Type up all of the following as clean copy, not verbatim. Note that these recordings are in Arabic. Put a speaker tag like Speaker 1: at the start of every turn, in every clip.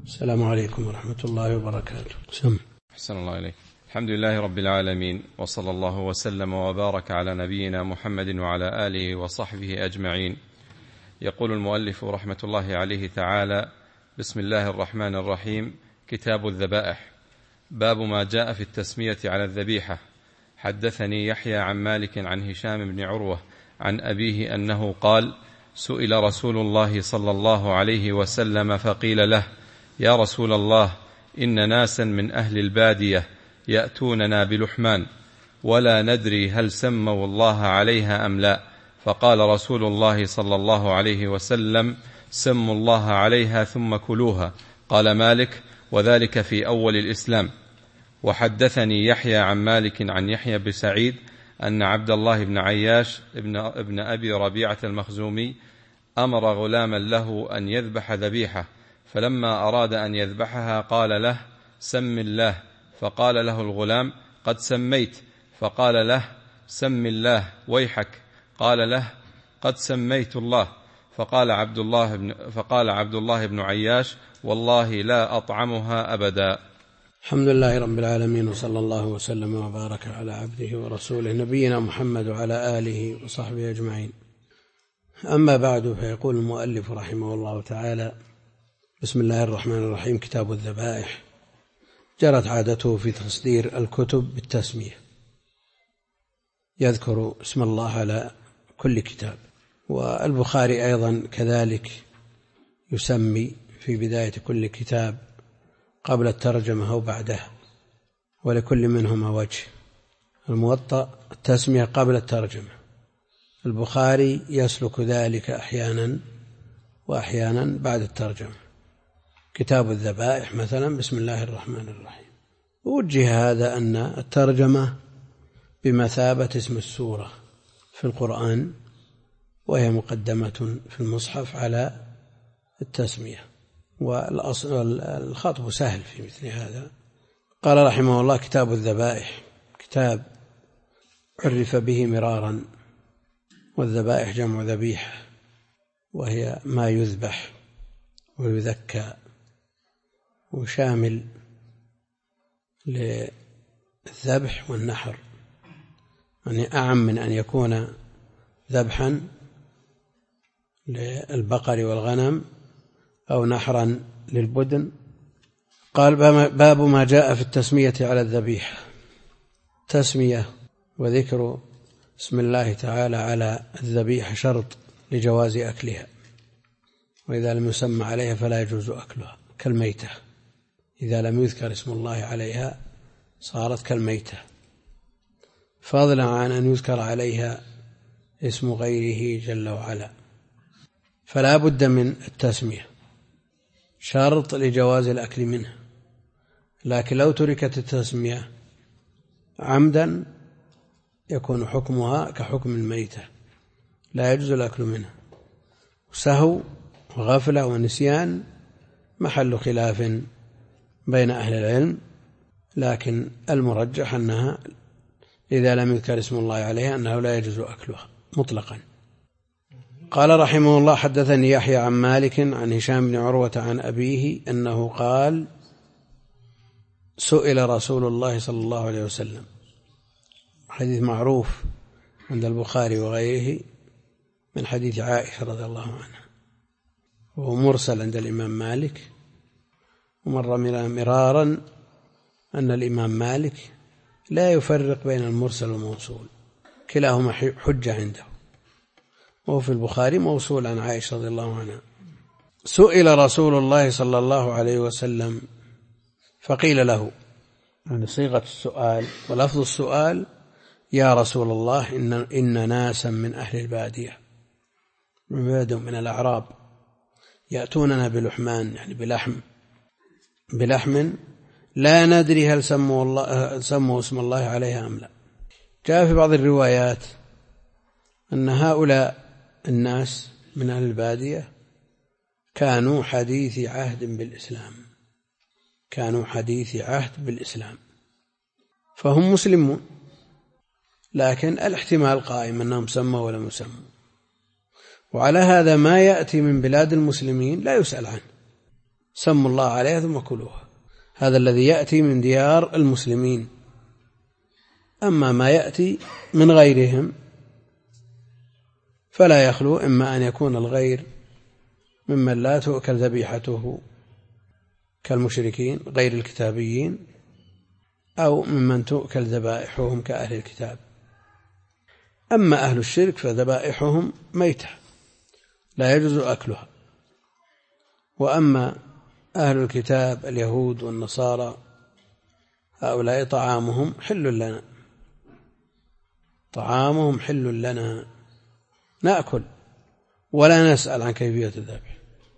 Speaker 1: السلام عليكم ورحمة الله وبركاته.
Speaker 2: أحسن الله إليك. الحمد لله رب العالمين، وصلى الله وسلم وبارك على نبينا محمد وعلى آله وصحبه أجمعين. يقول المؤلف رحمة الله عليه تعالى: بسم الله الرحمن الرحيم. كتاب الذبائح. باب ما جاء في التسمية على الذبيحة. حدثني يحيى عن مالك عن هشام بن عروة عن أبيه أنه قال: سئل رسول الله صلى الله عليه وسلم فقيل له: يا رسول الله، إن ناسا من أهل البادية يأتوننا بلحمان ولا ندري هل سموا الله عليها أم لا، فقال رسول الله صلى الله عليه وسلم: سموا الله عليها ثم كلوها. قال مالك: وذلك في أول الإسلام. وحدثني يحيى عن مالك عن يحيى بن سعيد أن عبد الله بن عياش ابن أبي ربيعة المخزومي أمر غلاما له أن يذبح ذبيحة، فلما أراد أن يذبحها قال له: سم الله. فقال له الغلام: قد سميت. فقال له: سم الله ويحك. قال له: قد سميت الله. فقال عبد الله بن عياش: والله لا أطعمها أبدا.
Speaker 1: الحمد لله رب العالمين، وصلى الله وسلم وبارك على عبده ورسوله نبينا محمد وعلى آله وصحبه أجمعين. أما بعد، فيقول المؤلف رحمه الله تعالى: بسم الله الرحمن الرحيم. كتاب الذبائح. جرت عادته في تصدير الكتب بالتسمية، يذكر اسم الله على كل كتاب، والبخاري أيضا كذلك يسمي في بداية كل كتاب قبل الترجمة أو بعدها، ولكل منهما وجه. الموطأ التسمية قبل الترجمة، البخاري يسلك ذلك أحيانا وأحيانا بعد الترجمة. كتاب الذبائح مثلا بسم الله الرحمن الرحيم. وجه هذا أن الترجمة بمثابة اسم السورة في القرآن، وهي مقدمة في المصحف على التسمية، والخطب سهل في مثل هذا. قال رحمه الله: كتاب الذبائح، كتاب عرف به مرارا، والذبائح جمع ذبيحة، وهي ما يذبح ويذكى، وشامل للذبح والنحر، يعني أعم من أن يكون ذبحا للبقر والغنم أو نحرا للبدن. قال: باب ما جاء في التسمية على الذبيحة. تسمية وذكر اسم الله تعالى على الذبيحة شرط لجواز أكلها، وإذا لم يسمى عليها فلا يجوز أكلها، كالميتة. إذا لم يذكر اسم الله عليها صارت كالميتة، فضلا عن أن يذكر عليها اسم غيره جل وعلا، فلا بد من التسمية، شرط لجواز الأكل منها. لكن لو تركت التسمية عمدا يكون حكمها كحكم الميتة، لا يجوز الأكل منها. سهو وغفلة ونسيان محل خلاف بين أهل العلم، لكن المرجح أنها إذا لم يذكر اسم الله عليها أنه لا يجوز أكلها مطلقا. قال رحمه الله: حدثني يحيى عن مالك عن هشام بن عروة عن أبيه أنه قال: سئل رسول الله صلى الله عليه وسلم. حديث معروف عند البخاري وغيره من حديث عائشة رضي الله عنها، وهو مرسل عند الإمام مالك. ومر مرارا أن الإمام مالك لا يفرق بين المرسل والموصول، كلاهما حجة عنده، وهو في البخاري موصول عن عائشة رضي الله عنها. سئل رسول الله صلى الله عليه وسلم فقيل له، يعني صيغة السؤال ولفظ السؤال: يا رسول الله، إن ناسا من أهل البادية من الأعراب يأتوننا بلحمان، يعني بلحم لا ندري هل سموا اسم الله عليها أم لا. جاء في بعض الروايات أن هؤلاء الناس من أهل البادية كانوا حديث عهد بالإسلام، فهم مسلمون، لكن الاحتمال قائم أنهم سموا ولم يسموا. وعلى هذا ما يأتي من بلاد المسلمين لا يسأل عنه، سموا الله عليها ثم كلوها. هذا الذي يأتي من ديار المسلمين. أما ما يأتي من غيرهم فلا يخلو إما أن يكون الغير ممن لا تؤكل ذبيحته كالمشركين غير الكتابيين، أو ممن تؤكل ذبائحهم كأهل الكتاب. أما أهل الشرك فذبائحهم ميتة لا يجوز أكلها. وأما أهل الكتاب اليهود والنصارى هؤلاء طعامهم حل لنا، طعامهم حل لنا، نأكل ولا نسأل عن كيفية الذبح.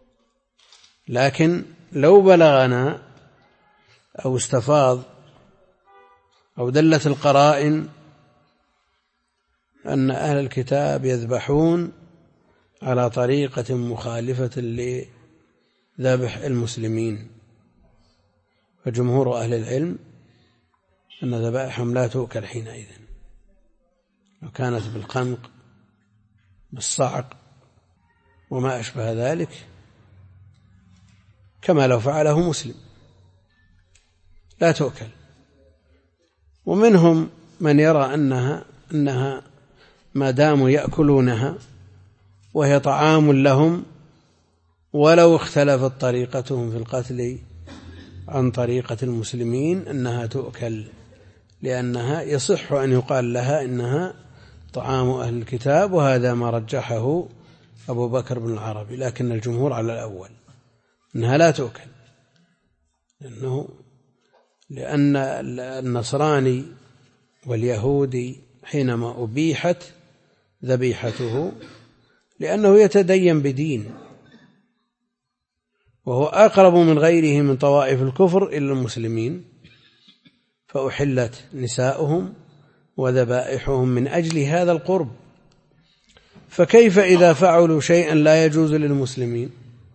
Speaker 1: لكن لو بلغنا أو استفاض أو دلت القرائن أن أهل الكتاب يذبحون على طريقة مخالفة لذبح المسلمين، فجمهور أهل العلم أن ذبائحهم لا تؤكل حينئذ، لو كانت بالخنق بالصعق وما أشبه ذلك، كما لو فعله مسلم لا تؤكل. ومنهم من يرى أنها ما داموا يأكلونها وهي طعام لهم ولو اختلفت طريقتهم في القتل عن طريقة المسلمين أنها تؤكل، لأنها يصح أن يقال لها إنها طعام أهل الكتاب، وهذا ما رجحه أبو بكر بن العربي. لكن الجمهور على الأول أنها لا تؤكل، لأن النصراني واليهودي حينما أبيحت ذبيحته لأنه يتدين بدين، وهو أقرب من غيره من طوائف الكفر إلى المسلمين، فأحلت نساؤهم وذبائحهم من أجل هذا القرب. فكيف إذا فعلوا شيئا لا يجوز للمسلمين؟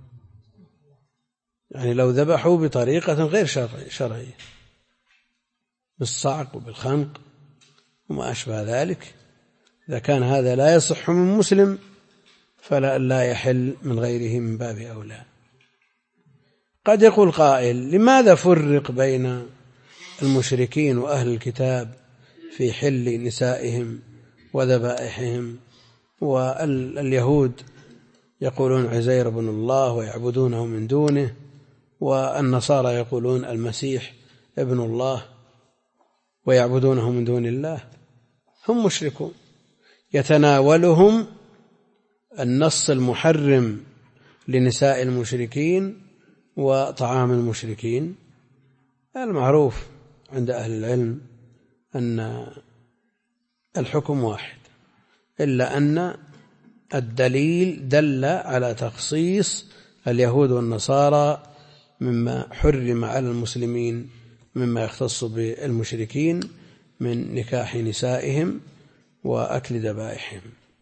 Speaker 1: يعني لو ذبحوا بطريقة غير شرعية بالصعق وبالخنق وما أشبه ذلك، إذا كان هذا لا يصح من مسلم فلا يحل من غيره من باب أولى. قد يقول قائل: لماذا فرق بين المشركين وأهل الكتاب في حل نسائهم وذبائحهم؟ واليهود يقولون عزير بن الله ويعبدونه من دونه، والنصارى يقولون المسيح ابن الله ويعبدونه من دون الله. هم مشركون، يتناولهم النص المحرم لنساء المشركين وطعام المشركين. المعروف عند أهل العلم أن الحكم واحد، إلا أن الدليل دل على تخصيص اليهود والنصارى مما حرم على المسلمين مما يختص بالمشركين من نكاح نسائهم وأكل ذبائحهم،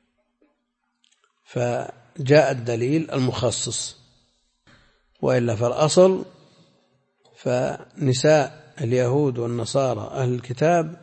Speaker 1: فجاء الدليل المخصص. وإلا فالأصل فنساء اليهود والنصارى أهل الكتاب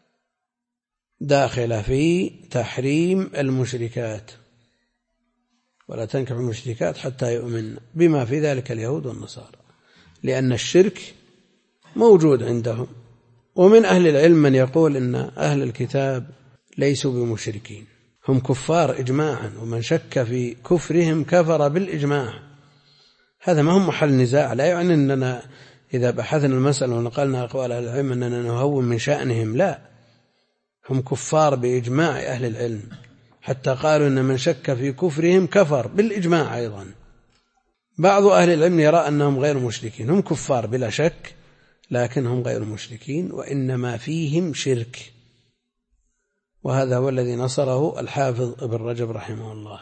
Speaker 1: داخل في تحريم المشركات، ولا تنكح المشركات حتى يؤمن، بما في ذلك اليهود والنصارى، لأن الشرك موجود عندهم. ومن أهل العلم من يقول إن أهل الكتاب ليسوا بمشركين، هم كفار إجماعا، ومن شك في كفرهم كفر بالإجماع. هذا ما هم محل نزاع، لا يعني أننا إذا بحثنا المسألة ونقلنا أقوال أهل العلم أننا نهون من شأنهم، لا، هم كفار بإجماع أهل العلم، حتى قالوا أن من شك في كفرهم كفر بالإجماع أيضا. بعض أهل العلم يرى أنهم غير مشركين، هم كفار بلا شك لكنهم غير مشركين، وإنما فيهم شرك، وهذا هو الذي نصره الحافظ ابن رجب رحمه الله.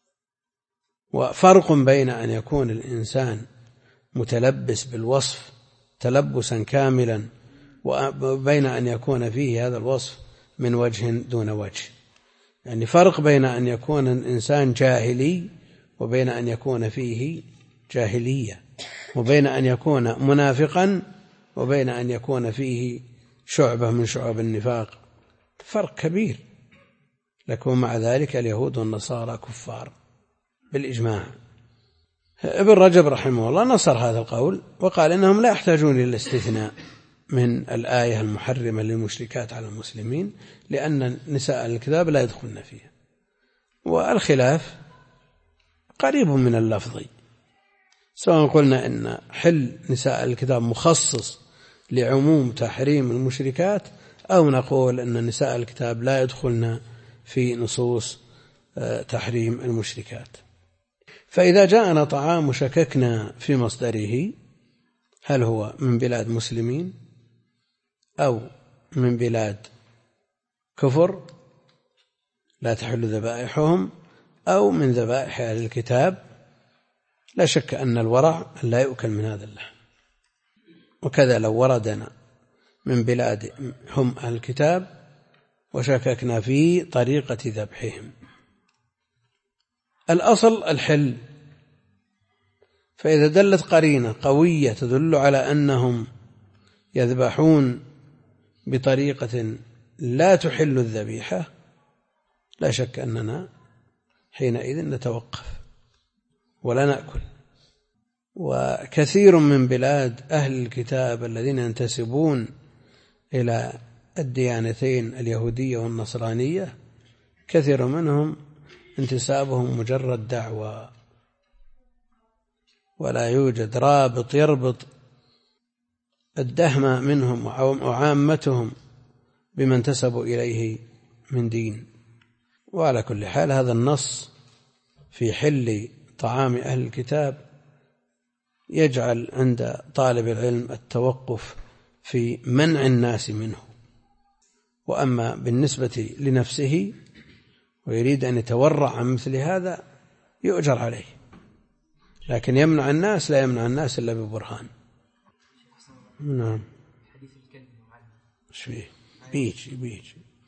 Speaker 1: وفرق بين أن يكون الإنسان متلبس بالوصف تلبسا كاملا، وبين أن يكون فيه هذا الوصف من وجه دون وجه. يعني فرق بين أن يكون الإنسان جاهلي وبين أن يكون فيه جاهلية، وبين أن يكون منافقا وبين أن يكون فيه شعبة من شعب النفاق، فرق كبير. لكن مع ذلك اليهود والنصارى كفار بالإجماع. ابن رجب رحمه الله نصر هذا القول وقال إنهم لا يحتاجون إلى الاستثناء من الآية المحرمة للمشركات على المسلمين، لأن نساء الكتاب لا يدخلن فيها. والخلاف قريب من اللفظ، سواء قلنا إن حل نساء الكتاب مخصص لعموم تحريم المشركات، أو نقول أن نساء الكتاب لا يدخلن في نصوص تحريم المشركات. فإذا جاءنا طعام وشككنا في مصدره هل هو من بلاد مسلمين أو من بلاد كفر لا تحل ذبائحهم أو من ذبائح أهل الكتاب، لا شك أن الورع لا يؤكل من هذا اللحم. وكذا لو وردنا من بلاد هم أهل الكتاب وشككنا في طريقة ذبحهم، الأصل الحل. فإذا دلت قرينة قوية تدل على أنهم يذبحون بطريقة لا تحل الذبيحة، لا شك أننا حينئذ نتوقف ولا نأكل. وكثير من بلاد أهل الكتاب الذين ينتسبون إلى الديانتين اليهودية والنصرانية كثير منهم انتسابهم مجرد دعوة، ولا يوجد رابط يربط الدهم منهم وعامتهم بما انتسبوا إليه من دين. وعلى كل حال هذا النص في حل طعام أهل الكتاب يجعل عند طالب العلم التوقف في منع الناس منه. وأما بالنسبة لنفسه ويريد أن يتورع عن مثل هذا يؤجر عليه، لكن يمنع الناس لا يمنع الناس إلا ببرهان. نعم.
Speaker 3: حديث الكلب
Speaker 1: ايش فيه؟ بيجي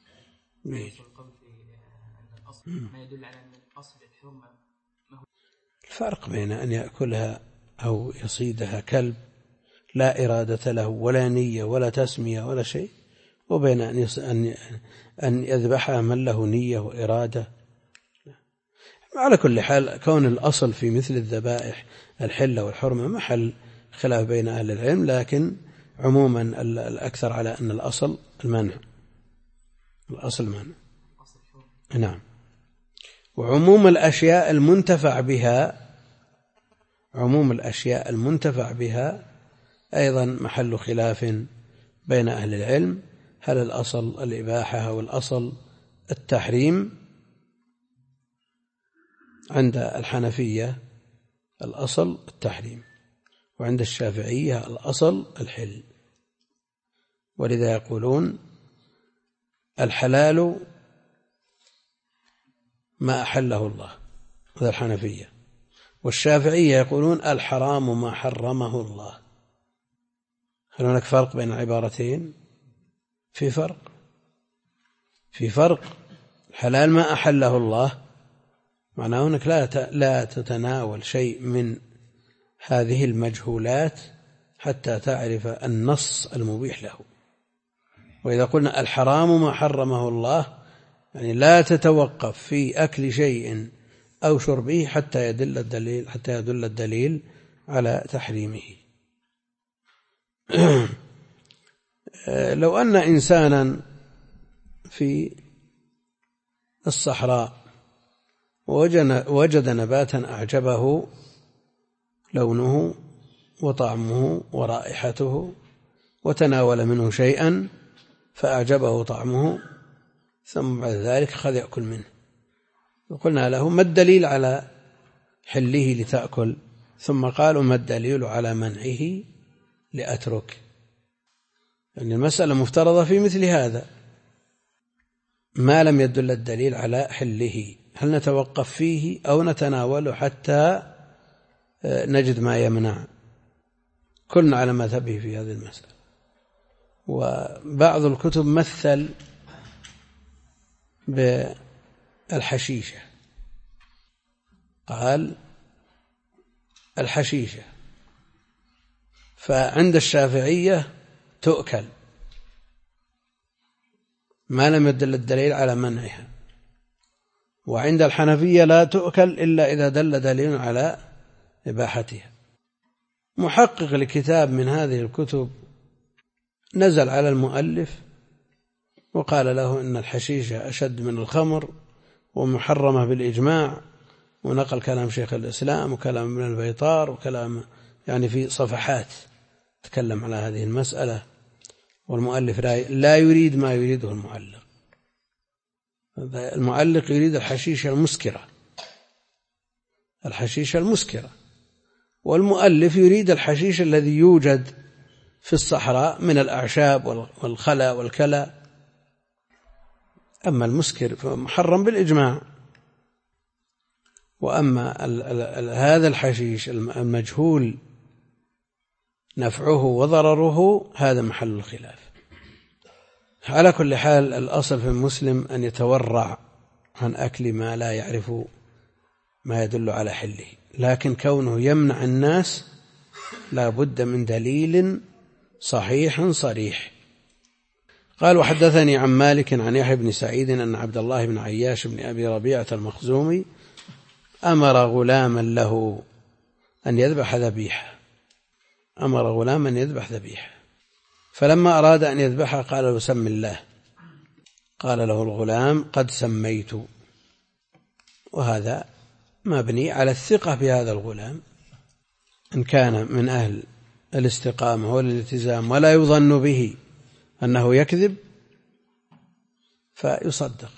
Speaker 3: الأصل ما يدل على أن الأصل الحرمة.
Speaker 1: الفرق بين أن يأكلها أو يصيدها كلب لا إرادة له ولا نية ولا تسمية ولا شيء، وبين أن يذبحها من له نية وإرادة. على كل حال كون الأصل في مثل الذبائح الحل والحرمة محل خلاف بين أهل العلم، لكن عموما الأكثر على أن الأصل المنع. الأصل المنع. نعم. وعموم الأشياء المنتفع بها أيضا محل خلاف بين أهل العلم، هل الأصل الإباحة أو الأصل التحريم؟ عند الحنفية الأصل التحريم، وعند الشافعية الأصل الحل. ولذا يقولون الحلال ما أحله الله، هذا الحنفية. والشافعية يقولون الحرام ما حرمه الله. هل هناك فرق بين العبارتين؟ في فرق. الحلال ما أحله الله معناه أنك لا تتناول شيء من هذه المجهولات حتى تعرف النص المبيح له. وإذا قلنا الحرام ما حرمه الله يعني لا تتوقف في أكل شيء أو شربه حتى يدل الدليل على تحريمه. لو أن إنسانا في الصحراء وجد نباتا أعجبه لونه وطعمه ورائحته وتناول منه شيئا فأعجبه طعمه، ثم بعد ذلك أخذ يأكل منه، وقلنا له ما الدليل على حله لتأكل؟ ثم قالوا ما الدليل على منعه لأترك؟ يعني المسألة مفترضة في مثل هذا، ما لم يدل الدليل على حله هل نتوقف فيه أو نتناوله حتى نجد ما يمنع؟ كلنا على مذهبه في هذه المسألة. وبعض الكتب مثل بالحشيشة، قال الحشيشة، فعند الشافعية تؤكل ما لم يدل الدليل على منعها، وعند الحنفية لا تؤكل إلا إذا دل دليل على إباحتها. محقق لكتاب من هذه الكتب نزل على المؤلف وقال له إن الحشيشة أشد من الخمر ومحرمة بالإجماع، ونقل كلام شيخ الإسلام وكلام ابن البيطار وكلام يعني في صفحات تكلم على هذه المسألة، والمؤلف لا يريد ما يريده المعلق. المعلق يريد الحشيشة المسكرة، الحشيشة المسكرة، والمؤلف يريد الحشيش الذي يوجد في الصحراء من الأعشاب والخلا والكلى. أما المسكر فمحرم بالإجماع، وأما هذا الحشيش المجهول نفعه وضرره هذا محل الخلاف. على كل حال الأصل في المسلم أن يتورع عن أكل ما لا يعرف ما يدل على حله، لكن كونه يمنع الناس لا بد من دليل صحيح صريح. قال وحدثني عن مالك عن يحيى بن سعيد أن عبد الله بن عياش بن أبي ربيعة المخزومي أمر غلاما له أن يذبح ذبيحة، أمر غلاما أن يذبح ذبيحة، فلما أراد أن يذبحها قال له سم الله، قال له الغلام قد سميت. وهذا مبني على الثقة بهذا الغلام، إن كان من أهل الاستقامة والالتزام ولا يظن به أنه يكذب فيصدق،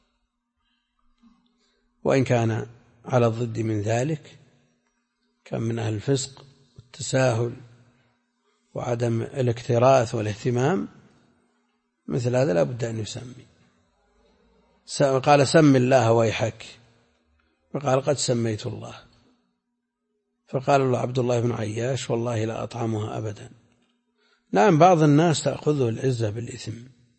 Speaker 1: وإن كان على الضد من ذلك كان من أهل الفسق والتساهل وعدم الاكتراث والاهتمام، مثل هذا لا بد أن يسمي. قال سم الله ويحك، فقال قد سميت الله، فقال له عبد الله بن عياش والله لا أطعمها أبدا. نعم، بعض الناس تأخذه العزة بالإثم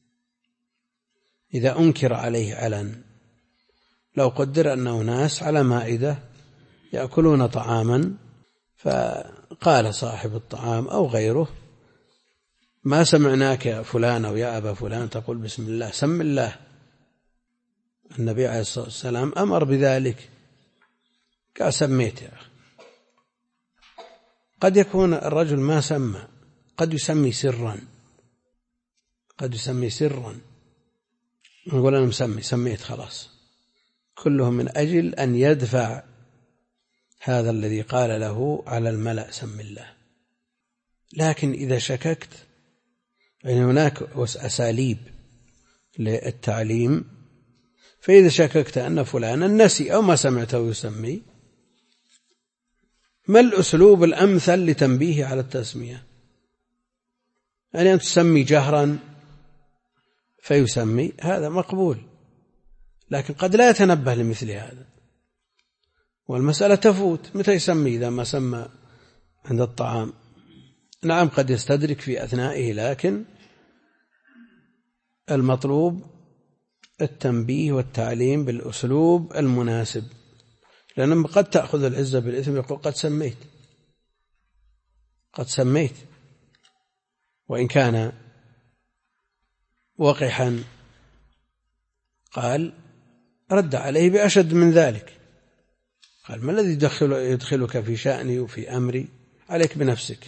Speaker 1: إذا أنكر عليه علن. لو قدر أنه ناس على مائدة يأكلون طعاما فقال صاحب الطعام أو غيره ما سمعناك يا فلان أو يا أبا فلان تقول بسم الله، سم الله. النبي عليه الصلاة والسلام أمر بذلك، قال سميت يا أخي. قد يكون الرجل ما سمى، قد يسمي سرا، قد يسمي سرا، نقول أنا مسمي سميت خلاص، كله من أجل أن يدفع هذا الذي قال له على الملأ سم الله. لكن إذا شككت، يعني هناك أساليب للتعليم، فإذا شككت أن فلانا نسي أو ما سمعته يسمي، ما الأسلوب الأمثل لتنبيه على التسمية؟ يعني أن تسمي جهرا فيسمي، هذا مقبول، لكن قد لا يتنبه لمثل هذا، والمسألة تفوت. متى يسمي إذا ما سمى عند الطعام؟ نعم قد يستدرك في أثنائه، لكن المطلوب التنبيه والتعليم بالأسلوب المناسب، لأنه قد تأخذ العزة بالإثم، يقول قد سميت، قد سميت، وإن كان وقحا قال رد عليه بأشد من ذلك، قال ما الذي يدخلك في شأني وفي أمري، عليك بنفسك.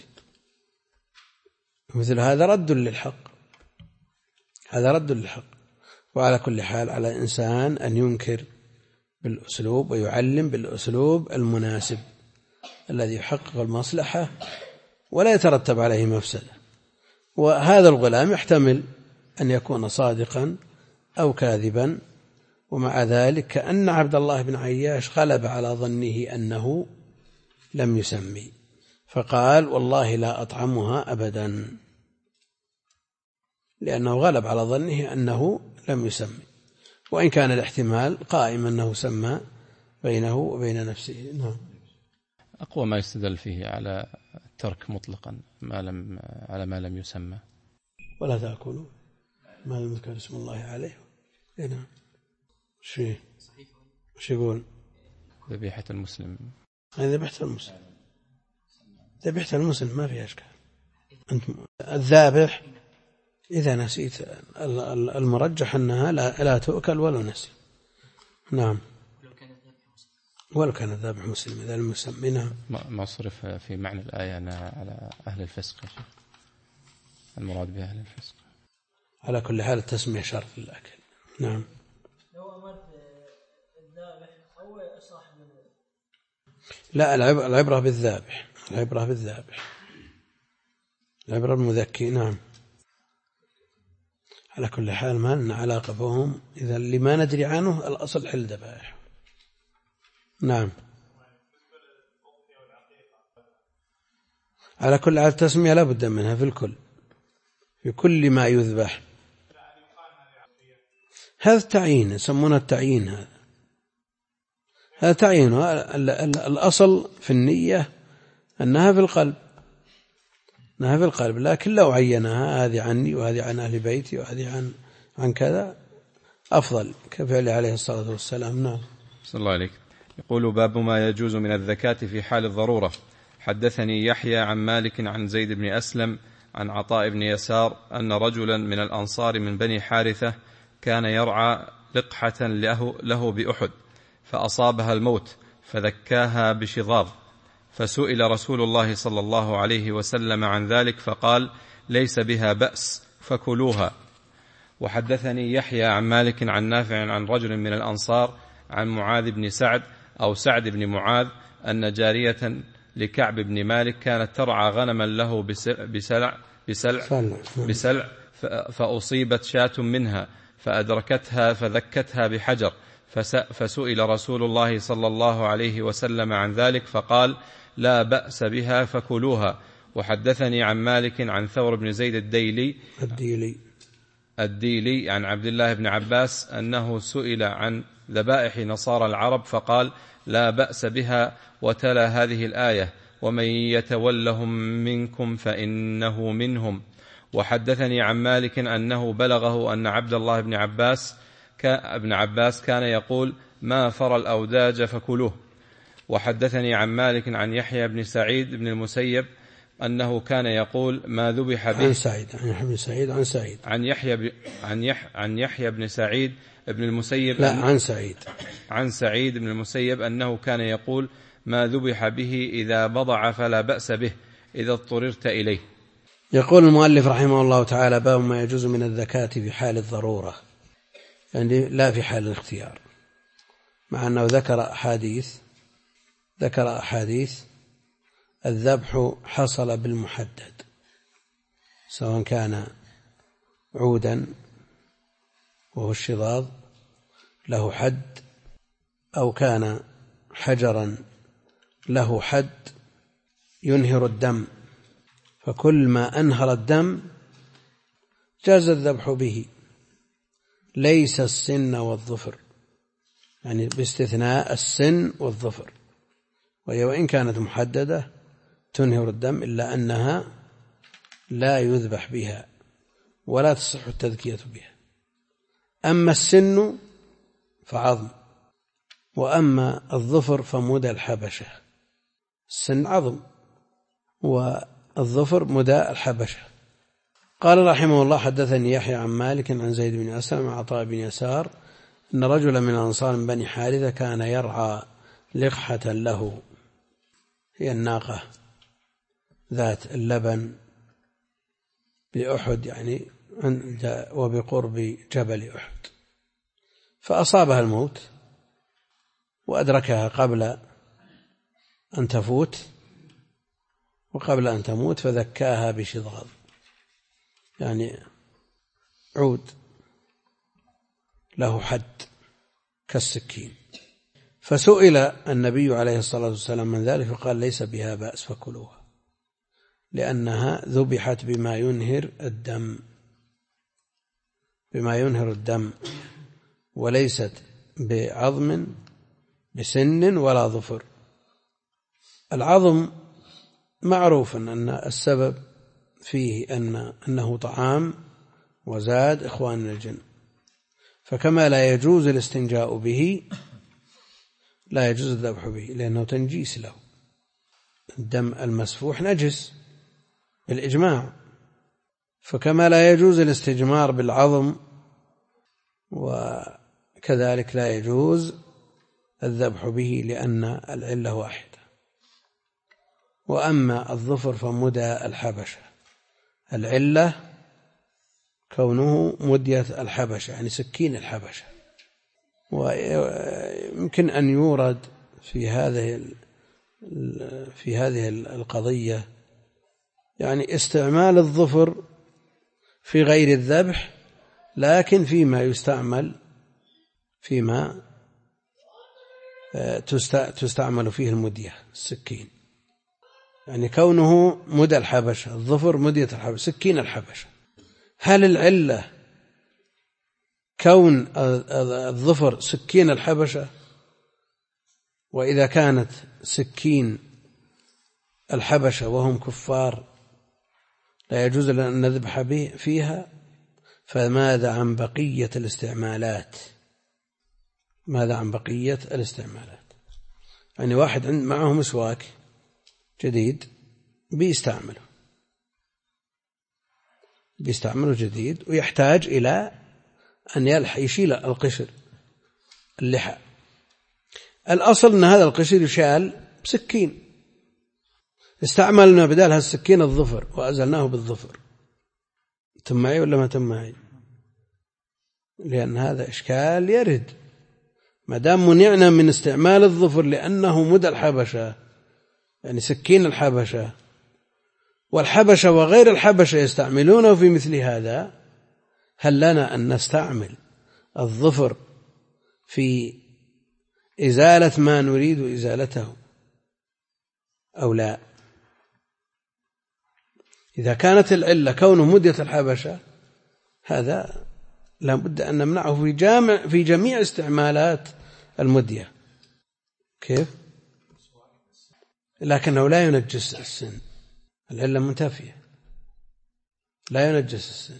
Speaker 1: مثل هذا رد للحق، هذا رد للحق. وعلى كل حال على الإنسان أن ينكر بالأسلوب ويعلم بالأسلوب المناسب الذي يحقق المصلحة ولا يترتب عليه مفسدة. وهذا الغلام يحتمل أن يكون صادقا أو كاذبا، ومع ذلك كأن عبد الله بن عياش غلب على ظنه أنه لم يسمي، فقال والله لا أطعمها أبدا، لأنه غلب على ظنه أنه لم يسمي، وإن كان الاحتمال قائم أنه سمى بينه وبين نفسه. نعم.
Speaker 2: أقوى ما يستدل فيه على الترك مطلقا على ما لم يسمى.
Speaker 1: ولا تأكلوا ما لم يذكر اسم الله عليه. نعم. شو يقول؟
Speaker 2: ذبيحة المسلم،
Speaker 1: ذبيحة المسلم، ذبيحة المسلم ما فيها إشكال. أنت الذابح إذا نسيت، المرجح أنها لا تؤكل ولو نسي. نعم. ولو كان الذابح مسلم إذا لم يسمنها.
Speaker 2: ما صرف في معنى الآية أنها على أهل الفسق يا شيخ، المراد بها أهل الفسق.
Speaker 1: على كل حال التسمية شرط للأكل. نعم.
Speaker 4: لو أمرت الذابح أو صاحب
Speaker 1: لا، العبرة بالذابح، العبرة بالمذكي. نعم. على كل حال ما لنا علاقة بهم، إذا اللي ما ندري عنه الأصل حل ذبائح. نعم. على كل حال التسمية لا بد منها في كل ما يذبح. هذا تعيين، يسمونه التعيين. هذا تعيين. الأصل في النية أنها في القلب، لكن لو عينها هذه عني وهذه عن أهل بيتي وهذه عن كذا أفضل، كفعل عليه الصلاة والسلام. نعم.
Speaker 2: صلى الله عليك. يقول: باب ما يجوز من الزكاة في حال الضرورة. حدثني يحيى عن مالك عن زيد بن أسلم عن عطاء بن يسار أن رجلا من الأنصار من بني حارثة كان يرعى لقحة له بأحد، فأصابها الموت فذكاها بشظاظ، فسئل رسول الله صلى الله عليه وسلم عن ذلك فقال: ليس بها بأس فكلوها. وحدثني يحيى عن مالك عن نافع عن رجل من الأنصار عن معاذ بن سعد أو سعد بن معاذ أن جارية لكعب بن مالك كانت ترعى غنما له بسلع فأصيبت شاة منها فأدركتها فذكتها بحجر، فسئل رسول الله صلى الله عليه وسلم عن ذلك فقال: لا بأس بها فكلوها. وحدثني عن مالك عن ثور بن زيد الديلي عن عبد الله بن عباس أنه سئل عن ذبائح نصارى العرب فقال: لا بأس بها، وتلا هذه الآية: ومن يتولهم منكم فإنه منهم. وحدثني عن مالك أنه بلغه أن عبد الله بن عباس كان يقول: ما فرى الأوداج فكلوه. وحدثني عن مالك عن يحيى بن سعيد بن المسيب أنه كان يقول: ما ذبح به عن يحيى بن سعيد بن المسيب عن سعيد بن المسيب أنه كان يقول: ما ذبح به إذا بضع فلا بأس به إذا اضطررت إليه.
Speaker 1: يقول المؤلف رحمه الله تعالى: باب ما يجوز من الزكاة في حال الضرورة، يعني لا في حال الاختيار، مع أنه ذكر أحاديث الذبح حصل بالمحدد، سواء كان عودا وهو الشظاظ له حد، أو كان حجرا له حد ينهر الدم، فكل ما أنهر الدم جاز الذبح به، ليس السن والظفر، يعني باستثناء السن والظفر، وهي وإن كانت محددة تنهر الدم إلا أنها لا يذبح بها ولا تصح التذكية بها. أما السن فعظم، وأما الظفر فمدى الحبشة. السن عظم والظفر مدى الحبشة. قال رحمه الله: حدثني يحيى عن مالك عن زيد بن أسلم عن عطاء بن يسار أن رجلا من الأنصار من بني حارثة كان يرعى لقحة له، هي الناقة ذات اللبن بأحد، يعني وبقرب جبل أحد، فأصابها الموت وأدركها قبل أن تفوت وقبل أن تموت، فذكاها بشظاظ، يعني عود له حد كالسكين. فسئل النبي عليه الصلاة والسلام من ذلك فقال: ليس بها بأس فكلوها، لأنها ذبحت بما ينهر الدم، وليست بعظم بسن ولا ظفر. العظم معروف أن السبب فيه أنه طعام وزاد إخوان الجن، فكما لا يجوز الاستنجاء به لا يجوز الذبح به، لأنه تنجيس له، الدم المسفوح نجس بالإجماع، فكما لا يجوز الاستجمار بالعظم، وكذلك لا يجوز الذبح به لأن العلة واحدة. وأما الظفر فمدى الحبشة، العلة كونه مدية الحبشة يعني سكين الحبشة. ويمكن أن يورد في هذه القضية يعني استعمال الظفر في غير الذبح، لكن فيما يستعمل فيما تستعمل فيه المدية السكين، يعني كونه مدى الحبشة، الظفر مدية الحبشة، سكين الحبشة. هل العلة كون الظفر سكين الحبشة؟ وإذا كانت سكين الحبشة وهم كفار لا يجوز لنا أن نذبح فيها، فماذا عن بقية الاستعمالات؟ ماذا عن بقية الاستعمالات؟ يعني واحد معه مسواك جديد بيستعمله جديد ويحتاج إلى أن يشيل القشر اللحى. الأصل أن هذا القشر يشال بسكين، استعملنا بدالها السكين الظفر وأزلناه بالظفر. تم معي ولا ما تم معي؟ لأن هذا إشكال يرد ما دام منعنا من استعمال الظفر لأنه مدى الحبشة يعني سكين الحبشة، والحبشة وغير الحبشة يستعملونه في مثل هذا، هل لنا أن نستعمل الظفر في إزالة ما نريد إزالته أو لا؟ إذا كانت العلة كونه مدية الحبشة هذا لا بد أن نمنعه في جميع استعمالات المدية. كيف؟ لكنه لا ينجس السن، العلة منتفية، لا ينجس السن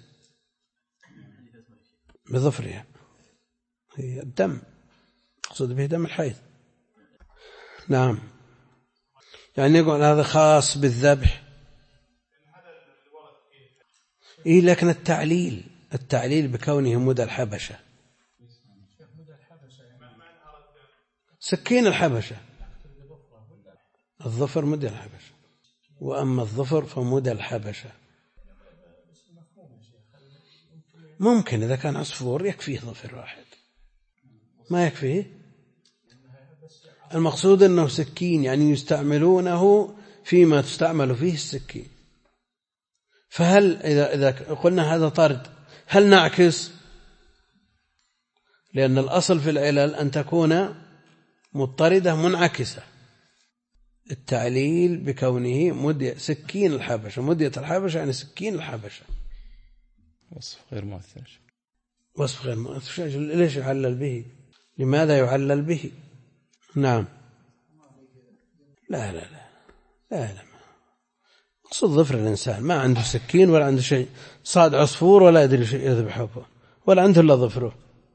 Speaker 1: بظفرها، هي الدم، أقصد به دم الحيض. نعم، يعني يقول هذا خاص بالذبح. إيه لكن التعليل بكونه مدى الحبشة، سكين الحبشة، الظفر مدى الحبشة، وأما الظفر فمدى الحبشة. ممكن إذا كان عصفور يكفيه ظفر واحد، ما يكفيه. المقصود أنه سكين يعني يستعملونه فيما تستعمل فيه السكين. فهل إذا قلنا هذا طرد هل نعكس؟ لأن الأصل في العلل أن تكون مضطردة منعكسة. التعليل بكونه سكين الحبشة، مدية الحبشة يعني سكين الحبشة،
Speaker 2: وصف غير مؤثر.
Speaker 1: وصف غير مؤثر. ليش يعلل به؟ لماذا يعلل به؟ نعم. لا أقصد ظفر الإنسان ما عنده سكين ولا عنده شيء، صاد عصفور ولا يدري شيء يذبحه ولا عنده إلا ظفره.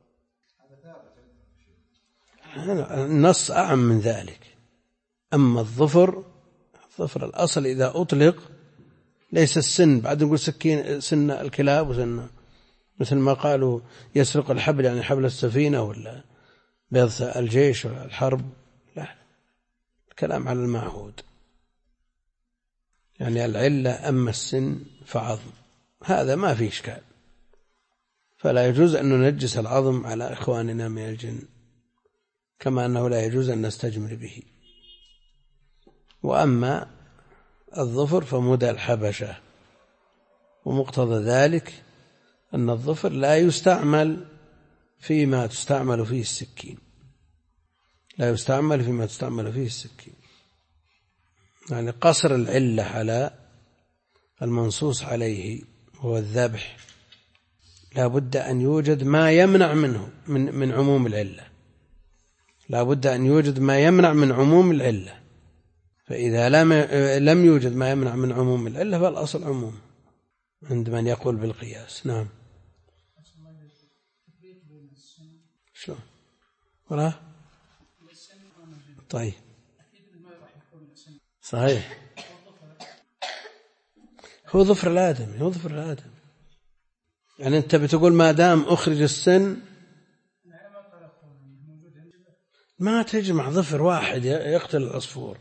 Speaker 1: النص أعم من ذلك. أما الظفر الأصل إذا أطلق ليس السن، بعد نقول سكين سن الكلاب وسن مثل ما قالوا يسرق الحبل يعني حبل السفينة ولا بيض الجيش ولا الحرب، لا، الكلام على المعهود. يعني العلة أما السن فعظم، هذا ما فيه إشكال، فلا يجوز أن ننجس العظم على إخواننا من الجن، كما أنه لا يجوز أن نستجمر به. وأما الظفر فمدى الحبشة، ومقتضى ذلك أن الظفر لا يستعمل فيما تستعمل فيه السكين، لا يستعمل فيما تستعمل فيه السكين. يعني قصر العلة على المنصوص عليه هو الذبح، لا بد أن يوجد ما يمنع منه من عموم العلة، لا بد أن يوجد ما يمنع من عموم العلة. فإذا لم يوجد ما يمنع من عموم العلة فالأصل عموم عند من يقول بالقياس. نعم. شلون؟ وراه؟ طيب صحيح، هو ظفر الآدم، يعني أنت بتقول ما دام أخرج السن. ما تجمع ظفر واحد يقتل العصفور.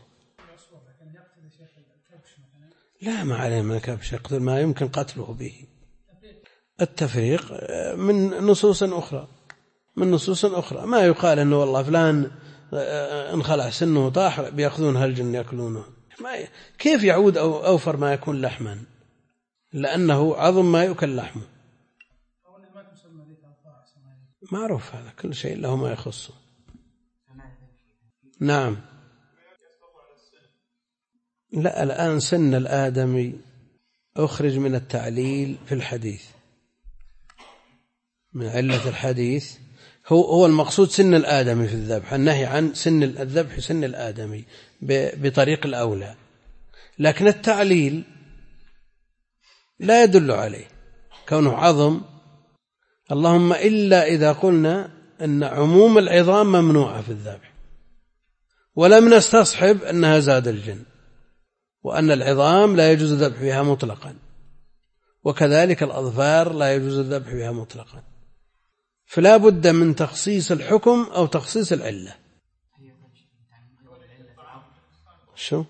Speaker 1: لا ما عليه من كبش يقتل ما يمكن قتله به. التفريق من نصوص أخرى ما يقال أنه والله فلان انخلع سنه طاح بيأخذون هالجن يأكلونه. كيف يعود أوفر ما يكون لحما لأنه عظم ما يؤكل لحمه. معروف هذا كل شيء له ما يخصه. نعم. لا الآن سن الآدمي أخرج من التعليل في الحديث من علة الحديث. هو المقصود سن الآدمي في الذبح، النهي عن سن الذبح سن الآدمي بطريق الأولى، لكن التعليل لا يدل عليه كونه عظم، اللهم إلا إذا قلنا أن عموم العظام ممنوعة في الذبح ولم نستصحب أنها زاد الجن، وأن العظام لا يجوز الذبح بها مطلقا، وكذلك الأظفار لا يجوز الذبح بها مطلقا، فلا بد من تخصيص الحكم أو تخصيص العلة. شو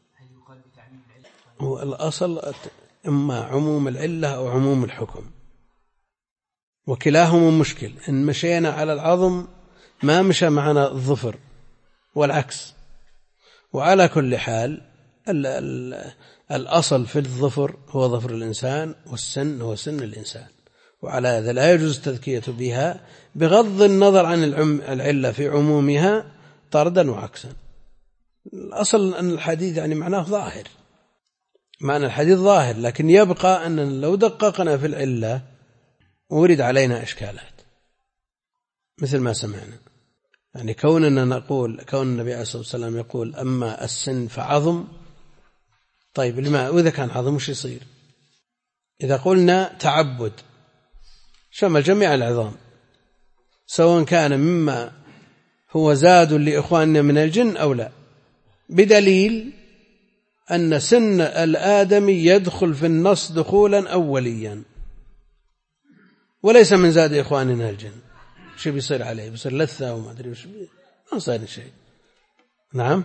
Speaker 1: هو الأصل؟ إما عموم العلة أو عموم الحكم، وكلاهما مشكل. إن مشينا على العظم ما مشى معنا الظفر والعكس. وعلى كل حال الأصل في الظفر هو ظفر الإنسان، والسن هو سن الإنسان، وعلى هذا لا يجوز التذكية بها بغض النظر عن العلة في عمومها طردا وعكسا. الأصل أن الحديث يعني معناه ظاهر، معنى الحديث ظاهر، لكن يبقى أن لو دققنا في العلة ورد علينا إشكالات مثل ما سمعنا. يعني كوننا نقول كون النبي عليه الصلاة والسلام يقول أما السن فعظم، طيب لما وإذا كان عظم وش يصير؟ إذا قلنا تعبد شمل جميع العظام سواء كان مما هو زاد لإخواننا من الجن أو لا، بدليل أن سن الآدمي يدخل في النص دخولا أوليا وليس من زاد إخواننا الجن. شو بيصير عليه؟ بيصير لثة وما أدري وش، ما صار شيء. نعم،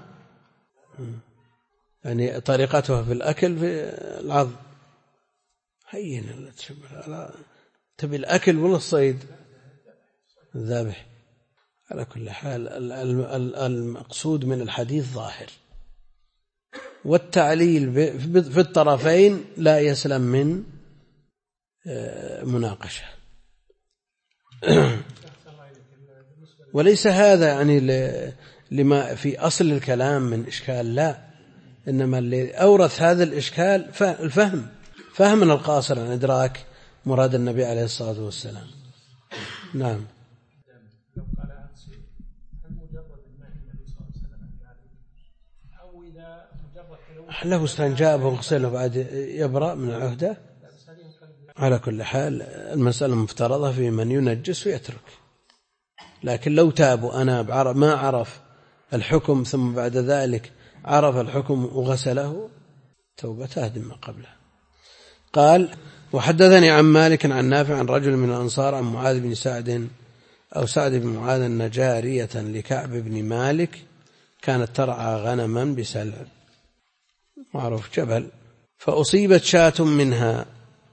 Speaker 1: يعني طريقتها في الأكل في العظم هين، تبي الأكل ولا الصيد الذابح. على كل حال المقصود من الحديث ظاهر، والتعليل في الطرفين لا يسلم من مناقشة. وليس هذا يعني لما في أصل الكلام من إشكال، لا، إنما اللي أورث هذا الإشكال الفهم، فهمنا القاصر عن إدراك مراد النبي عليه الصلاة والسلام. نعم. له استنجاب وغسله بعد يبرأ من العهدة. على كل حال المسألة مفترضة في من ينجس ويترك، لكن لو تابوا أنا ما عرف الحكم ثم بعد ذلك عرف الحكم وغسله توبة تهدم ما قبله. قال وحدثني عن مالك عن نافع عن رجل من الأنصار عن معاذ بن سعد أو سعد بن معاذ أن جارية لكعب بن مالك كانت ترعى غنما بسلع معروف جبل، فأصيبت شاة منها،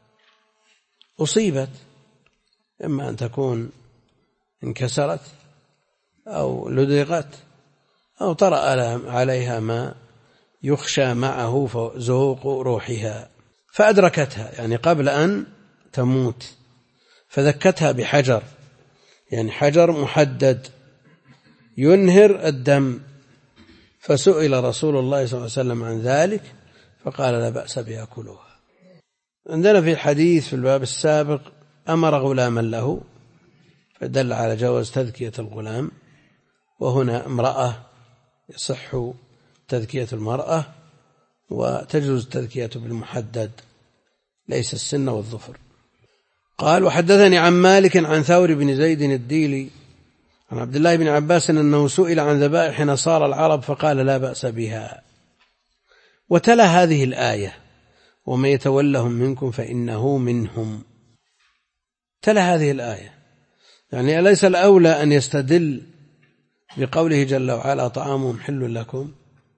Speaker 1: أصيبت إما أن تكون انكسرت أو لدغت أو طرأ عليها ما يخشى معه فزوق روحها، فأدركتها يعني قبل أن تموت، فذكتها بحجر، يعني حجر محدد ينهر الدم، فسئل رسول الله صلى الله عليه وسلم عن ذلك فقال لا بأس بيأكلها. عندنا في الحديث في الباب السابق أمر غلاما له فدل على جواز تذكية الغلام، وهنا امرأة يصح تذكية المرأة وتجوز تذكية بالمحدد ليس السن والظفر. قال وحدثني عن مالك عن ثور بن زيد الديلي عن عبد الله بن عباس أنه سئل عن ذبائح نصارى العرب فقال لا بأس بها، وتلا هذه الآية ومن يتولهم منكم فإنه منهم. تلا هذه الآية، يعني أليس الأولى أن يستدل بقوله جل وعلا طعامهم حل لكم،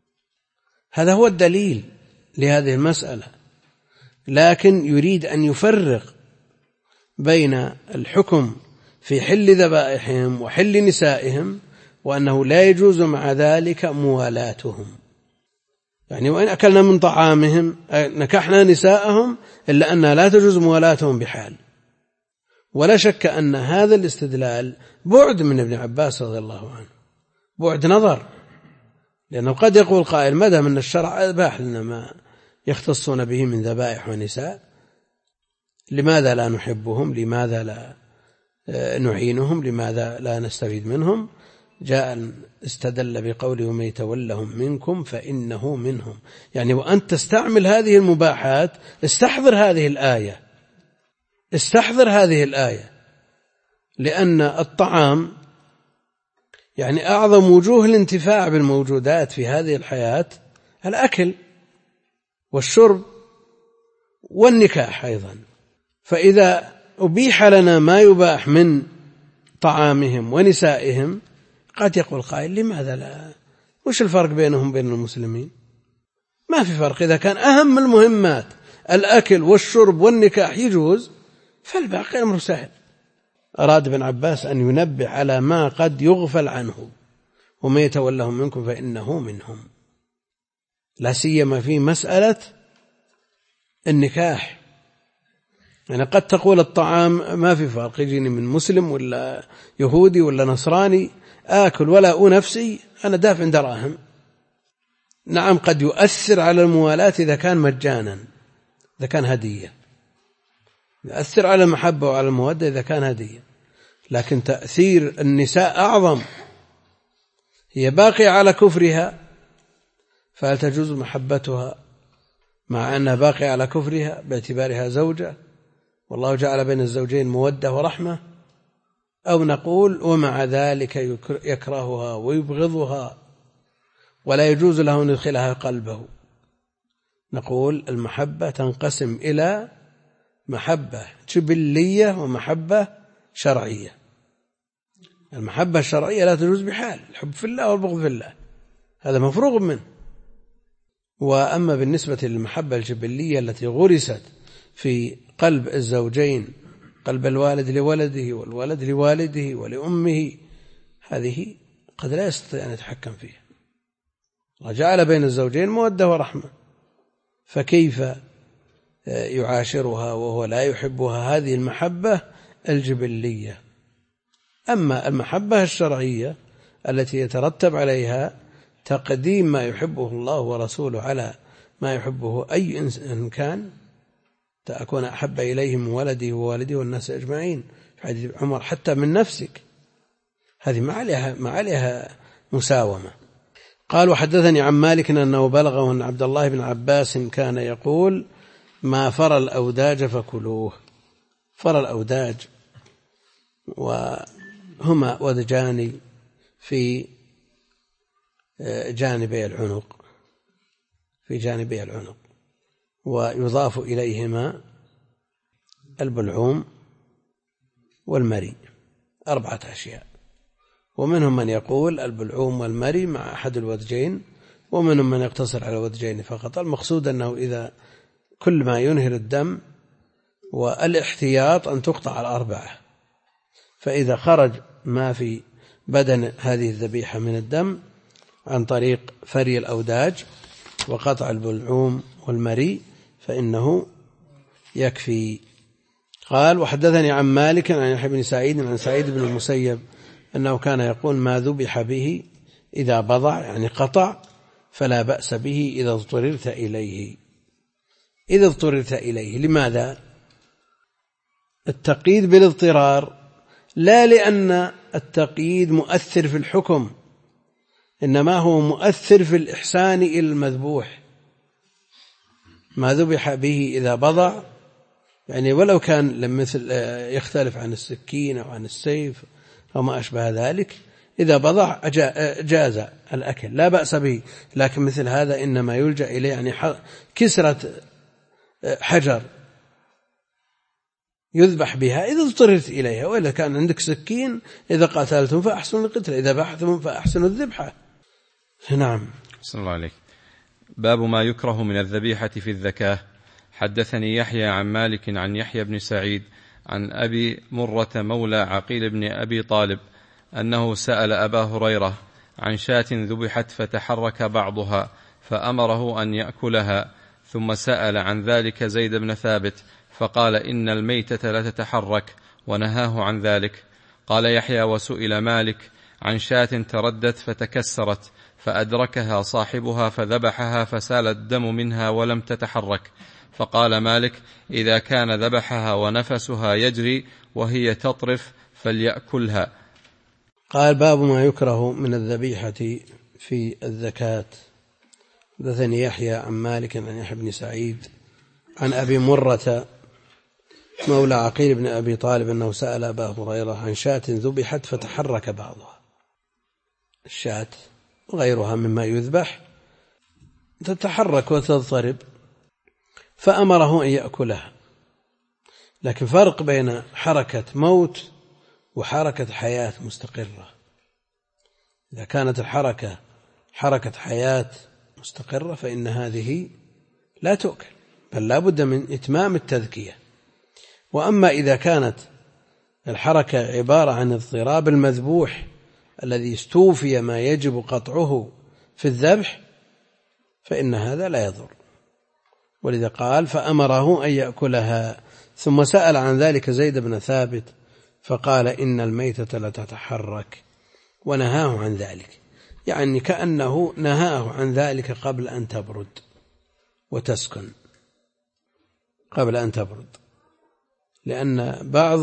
Speaker 1: هذا هو الدليل لهذه المسألة، لكن يريد أن يفرق بين الحكم في حل ذبائحهم وحل نسائهم، وأنه لا يجوز مع ذلك موالاتهم. يعني وإن أكلنا من طعامهم نكحنا نساءهم إلا أنها لا تجوز موالاتهم بحال. ولا شك أن هذا الاستدلال بعد من ابن عباس رضي الله عنه، بعد نظر، لأنه قد يقول قائل مدى من الشرع أباح لنا ما يختصون به من ذبائح ونساء، لماذا لا نحبهم؟ لماذا لا نعينهم؟ لماذا لا نستفيد منهم؟ جاء استدل بقوله ومن يتولهم منكم فإنه منهم، يعني وأنت تستعمل هذه المباحات استحضر هذه الآية، استحضر هذه الآية، لأن الطعام يعني أعظم وجوه الانتفاع بالموجودات في هذه الحياة الأكل والشرب والنكاح أيضا. فإذا أبيح لنا ما يباح من طعامهم ونسائهم قد يقول قائل لماذا لا؟ وش الفرق بينهم بين المسلمين؟ ما في فرق. إذا كان أهم المهمات الأكل والشرب والنكاح يجوز فالباقي أمر سهل. أراد ابن عباس أن ينبه على ما قد يغفل عنه، ومن يتولهم منكم فإنه منهم، لا سيما في مسألة النكاح. يعني قد تقول الطعام ما في فرق، يجيني من مسلم ولا يهودي ولا نصراني آكل ولا أنفسي، أنا دافع دراهم. نعم قد يؤثر على الموالاة إذا كان مجانا، إذا كان هدية، يؤثر على المحبة وعلى المودة إذا كان هدية، لكن تأثير النساء أعظم. هي باقية على كفرها فهل تجوز محبتها مع أنها باقية على كفرها باعتبارها زوجة والله جعل بين الزوجين مودة ورحمة؟ أو نقول ومع ذلك يكرهها ويبغضها ولا يجوز له أن يدخلها قلبه؟ نقول المحبة تنقسم إلى محبة جبلية ومحبة شرعية. المحبة الشرعية لا تجوز بحال، الحب في الله والبغض في الله، هذا مفروغ منه. وأما بالنسبة للمحبة الجبلية التي غرست في قلب الزوجين، قلب الوالد لولده والولد لوالده ولأمه، هذه قد لا يستطيع أن يتحكم فيها. وجعل بين الزوجين مودة ورحمة، فكيف يعاشرها وهو لا يحبها؟ هذه المحبة الجبلية. أما المحبة الشرعية التي يترتب عليها تقديم ما يحبه الله ورسوله على ما يحبه أي إنسان كان، تكون أحب إليه من ولده ووالده والناس أجمعين، في حديث عمر حتى من نفسك، هذه ما عليها مساومة. قال وحدثني عن مالك أنه بلغه أن عبد الله بن عباس كان يقول ما فرى الأوداج فكلوه. فرى الأوداج وهما ودجان في جانبي العنق، في جانبي العنق، ويضاف إليهما البلعوم والمري، 4 أشياء. ومنهم من يقول البلعوم والمري مع أحد الودجين، ومنهم من يقتصر على الودجين فقط. المقصود أنه إذا كل ما ينهر الدم، والاحتياط أن تقطع 4، فإذا خرج ما في بدن هذه الذبيحة من الدم عن طريق فري الأوداج وقطع البلعوم والمري فإنه يكفي. قال وحدثني عن مالك عن يحيى بن سعيد عن سعيد بن المسيب أنه كان يقول ما ذبح به إذا بضع، يعني قطع، فلا بأس به إذا اضطررت إليه. إذا اضطررت إليه، لماذا؟ التقييد بالاضطرار لا لأن التقييد مؤثر في الحكم، إنما هو مؤثر في الإحسان إلى المذبوح. ما ذبح به إذا بضع، يعني ولو كان مثل يختلف عن السكين أو عن السيف أو ما أشبه ذلك، إذا بضع جاز الأكل لا بأس به. لكن مثل هذا إنما يلجأ إليه، يعني كسرة حجر يذبح بها إذا اضطررت إليها، وإذا كان عندك سكين إذا قاتلتم فأحسنوا القتل، إذا بحثتم فأحسنوا الذبحة. نعم.
Speaker 2: صلى الله عليك. باب ما يكره من الذبيحة في الذكاة. حدثني يحيى عن مالك عن يحيى بن سعيد عن أبي مرة مولى عقيل بن أبي طالب أنه سأل أبا هريرة عن شاة ذبحت فتحرك بعضها فأمره أن يأكلها، ثم سأل عن ذلك زيد بن ثابت فقال إن الميتة لا تتحرك ونهاه عن ذلك. قال يحيى وسئل مالك عن شاة تردت فتكسرت فأدركها صاحبها فذبحها فسال الدم منها ولم تتحرك، فقال مالك إذا كان ذبحها ونفسها يجري وهي تطرف فليأكلها.
Speaker 1: قال باب ما يكره من الذبيحة في الذكاة. حدثني يحيى عن مالك عن يحيى بن سعيد عن أبي مرة مولى عقيل بن أبي طالب أنه سأل أبا هريرة عن شاة ذبحت فتحرك بعضها. الشاة وغيرها مما يذبح تتحرك وتضطرب فأمره أن يأكلها، لكن فرق بين حركة موت وحركة حياة مستقرة. إذا كانت الحركة حركة حياة مستقرة فإن هذه لا تؤكل، بل لا بد من إتمام التذكية. وأما إذا كانت الحركة عبارة عن اضطراب المذبوح الذي استوفي ما يجب قطعه في الذبح فإن هذا لا يضر. ولذا قال فأمره أن يأكلها، ثم سأل عن ذلك زيد بن ثابت فقال إن الميتة لا تتحرك ونهاه عن ذلك، يعني كأنه نهاه عن ذلك قبل أن تبرد وتسكن، قبل أن تبرد، لأن بعض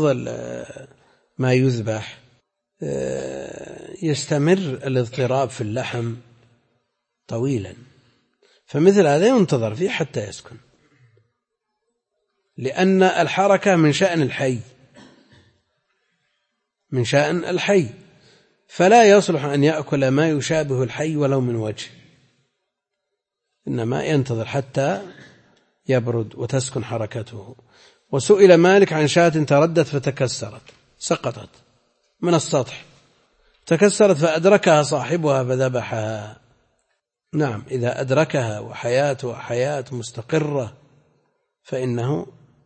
Speaker 1: ما يذبح يستمر الاضطراب في اللحم طويلا، فمثل هذا ينتظر فيه حتى يسكن، لأن الحركة من شأن الحي، من شأن الحي، فلا يصلح أن يأكل ما يشابه الحي ولو من وجه، إنما ينتظر حتى يبرد وتسكن حركته. وسئل مالك عن شاة تردت فتكسرت، سقطت من السطح، تكسرت فأدركها صاحبها فذبحها. نعم، إذا أدركها وحياتها حياة مستقرة فإنه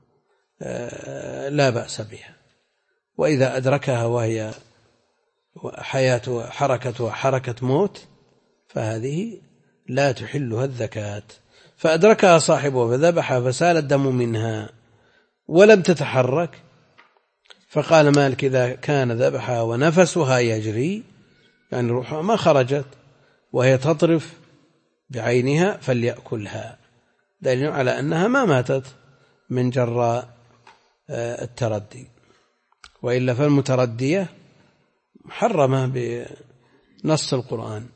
Speaker 1: لا بأس بها، وإذا أدركها وهي حياتها حركتها حركة موت فهذه لا تحلها الذكاة. فأدركها صاحبها فذبحها فسال الدم منها ولم تتحرك، فقال مالك إذا كان ذبحها ونفسها يجري، يعني روحها ما خرجت وهي تطرف بعينها فليأكلها، دليل على أنها ما ماتت من جراء التردي، وإلا فالمتردية محرمة بنص القرآن.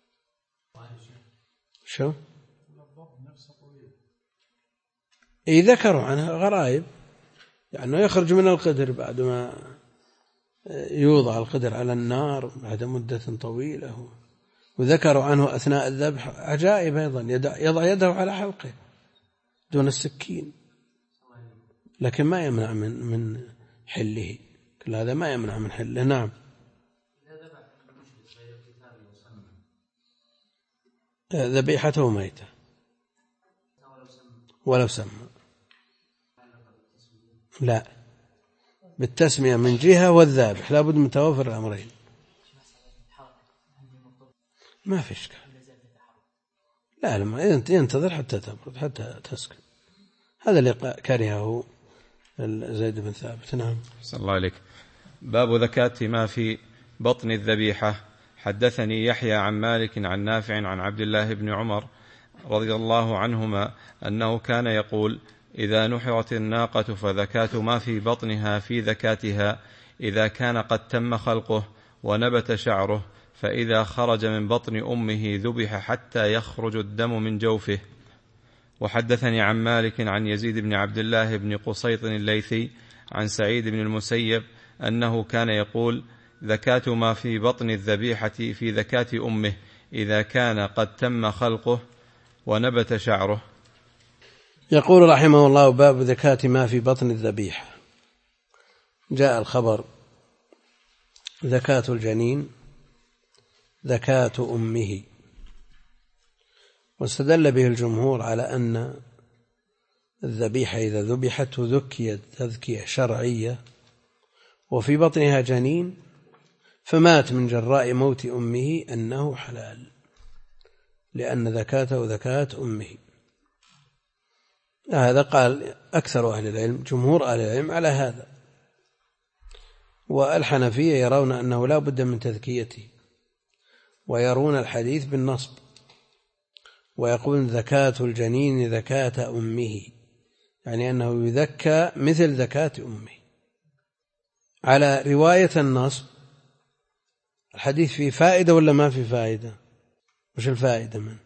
Speaker 1: شو؟ ذكروا عنها غرائب، يعني يخرج من القدر بعد ما يوضع القدر على النار بعد مدة طويلة، وذكروا عنه أثناء الذبح عجائب أيضا، يضع يده على حلقه دون السكين، لكن ما يمنع من حله، كل هذا ما يمنع من حله. نعم. ذبيحته ميتة ولو سمى، لا، بالتسمية من جهة والذابح لا بد من توافر الأمرين، ما في إشكال. لا لما ينتظر حتى تبرد حتى تسكن، هذا اللي كرهه زيد بن ثابت. نعم.
Speaker 2: صلى الله عليك. باب ذكاة ما في بطن الذبيحة. حدثني يحيى عن مالك عن نافع عن عبد الله بن عمر رضي الله عنهما أنه كان يقول إذا نحرت الناقة فذكاة ما في بطنها في ذكاتها إذا كان قد تم خلقه ونبت شعره، فإذا خرج من بطن أمه ذبح حتى يخرج الدم من جوفه. وحدثني عن مالك عن يزيد بن عبد الله بن قصيط الليثي عن سعيد بن المسيب أنه كان يقول ذكاة ما في بطن الذبيحة في ذكاة أمه إذا كان قد تم خلقه ونبت شعره.
Speaker 1: يقول رحمه الله باب ذكاة ما في بطن الذبيحة. جاء الخبر زكاة الجنين زكاة أمه، واستدل به الجمهور على أن الذبيحة إذا ذبحت ذكيت تذكية شرعية وفي بطنها جنين فمات من جراء موت أمه أنه حلال، لأن ذكاته ذكاة أمه. هذا قال أكثر أهل العلم، جمهور أهل العلم على هذا. والحنفية يرون أنه لا بد من تذكيته، ويرون الحديث بالنصب، ويقول زكاة الجنين زكاة أمه، يعني أنه يذكى مثل زكاة أمه. على رواية النصب الحديث فيه فائدة ولا ما فيه فائدة؟ وش الفائدة منه؟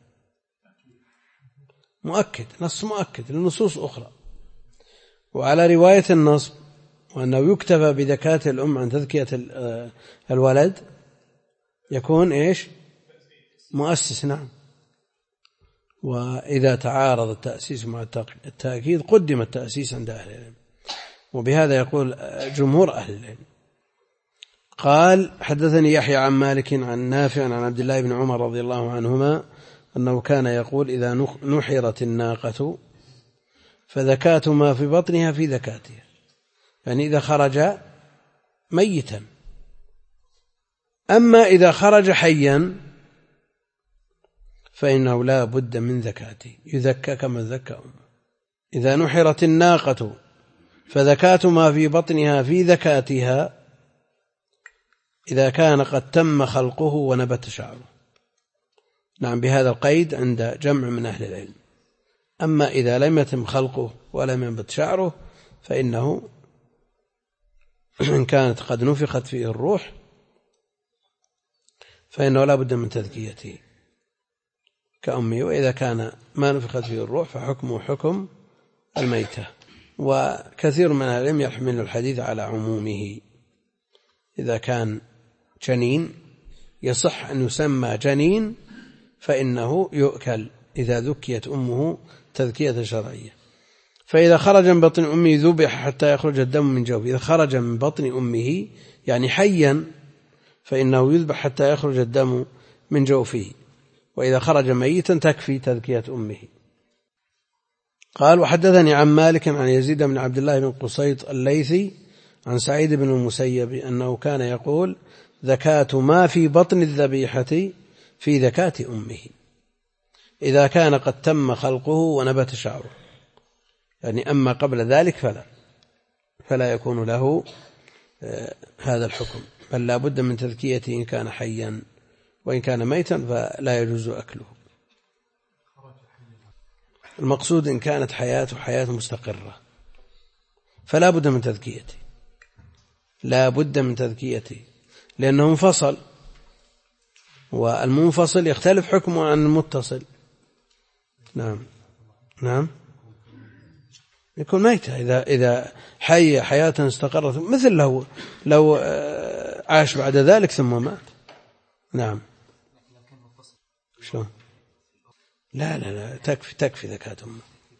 Speaker 1: مؤكد، نص مؤكد للنصوص أخرى. وعلى رواية النصب وأنه يكتفى بزكاة الأم عن تذكية الولد يكون إيش؟ مؤسس. نعم. وإذا تعارض التأسيس مع التأكيد قدم التأسيس عند أهل العلم، وبهذا يقول جمهور أهل العلم. قال حدثني يحيى عن مالك عن نافع عن عبد الله بن عمر رضي الله عنهما أنه كان يقول إذا نحرت الناقة فزكاة ما في بطنها في زكاتها، يعني إذا خرج ميتا. أما إذا خرج حيا فإنه لا بد من زكاته، يزكى كما زكى أمه. إذا نحرت الناقة فزكاة ما في بطنها في زكاتها إذا كان قد تم خلقه ونبت شعره. نعم، بهذا القيد عند جمع من أهل العلم. أما إذا لم يتم خلقه ولم ينبت شعره فإنه إن كانت قد نفخت فيه الروح فإنه لا بد من تذكيته كأمه، وإذا كان ما نفخت فيه الروح فحكمه حكم الميتة. وكثير من العلم يحمل الحديث على عمومه. إذا كان جنين يصح أن يسمى جنين فإنه يؤكل إذا ذكيت أمه تذكية شرعية. فإذا خرج من بطن أمه ذبح حتى يخرج الدم من جوفه. إذا خرج من بطن أمه يعني حيا فإنه يذبح حتى يخرج الدم من جوفه، وإذا خرج ميتا تكفي تذكية أمه. قال وحدثني عن مالك عن يزيد بن عبد الله بن قصيط الليثي عن سعيد بن المسيب أنه كان يقول زكاة ما في بطن الذبيحة في زكاة أمه إذا كان قد تم خلقه ونبت شعره، يعني أما قبل ذلك فلا يكون له هذا الحكم، بل لا بد من تذكيته إن كان حيا، وإن كان ميتا فلا يجوز أكله. المقصود إن كانت حياته حياة مستقرة فلا بد من تذكيته، لا بد من تذكيته لأنه منفصل، والمنفصل يختلف حكمه عن المتصل. نعم يكون ميتة إذا حي حياة استقرت، مثل لو عاش بعد ذلك ثم مات. نعم. شلون؟ لا تكفي زكاة أمه.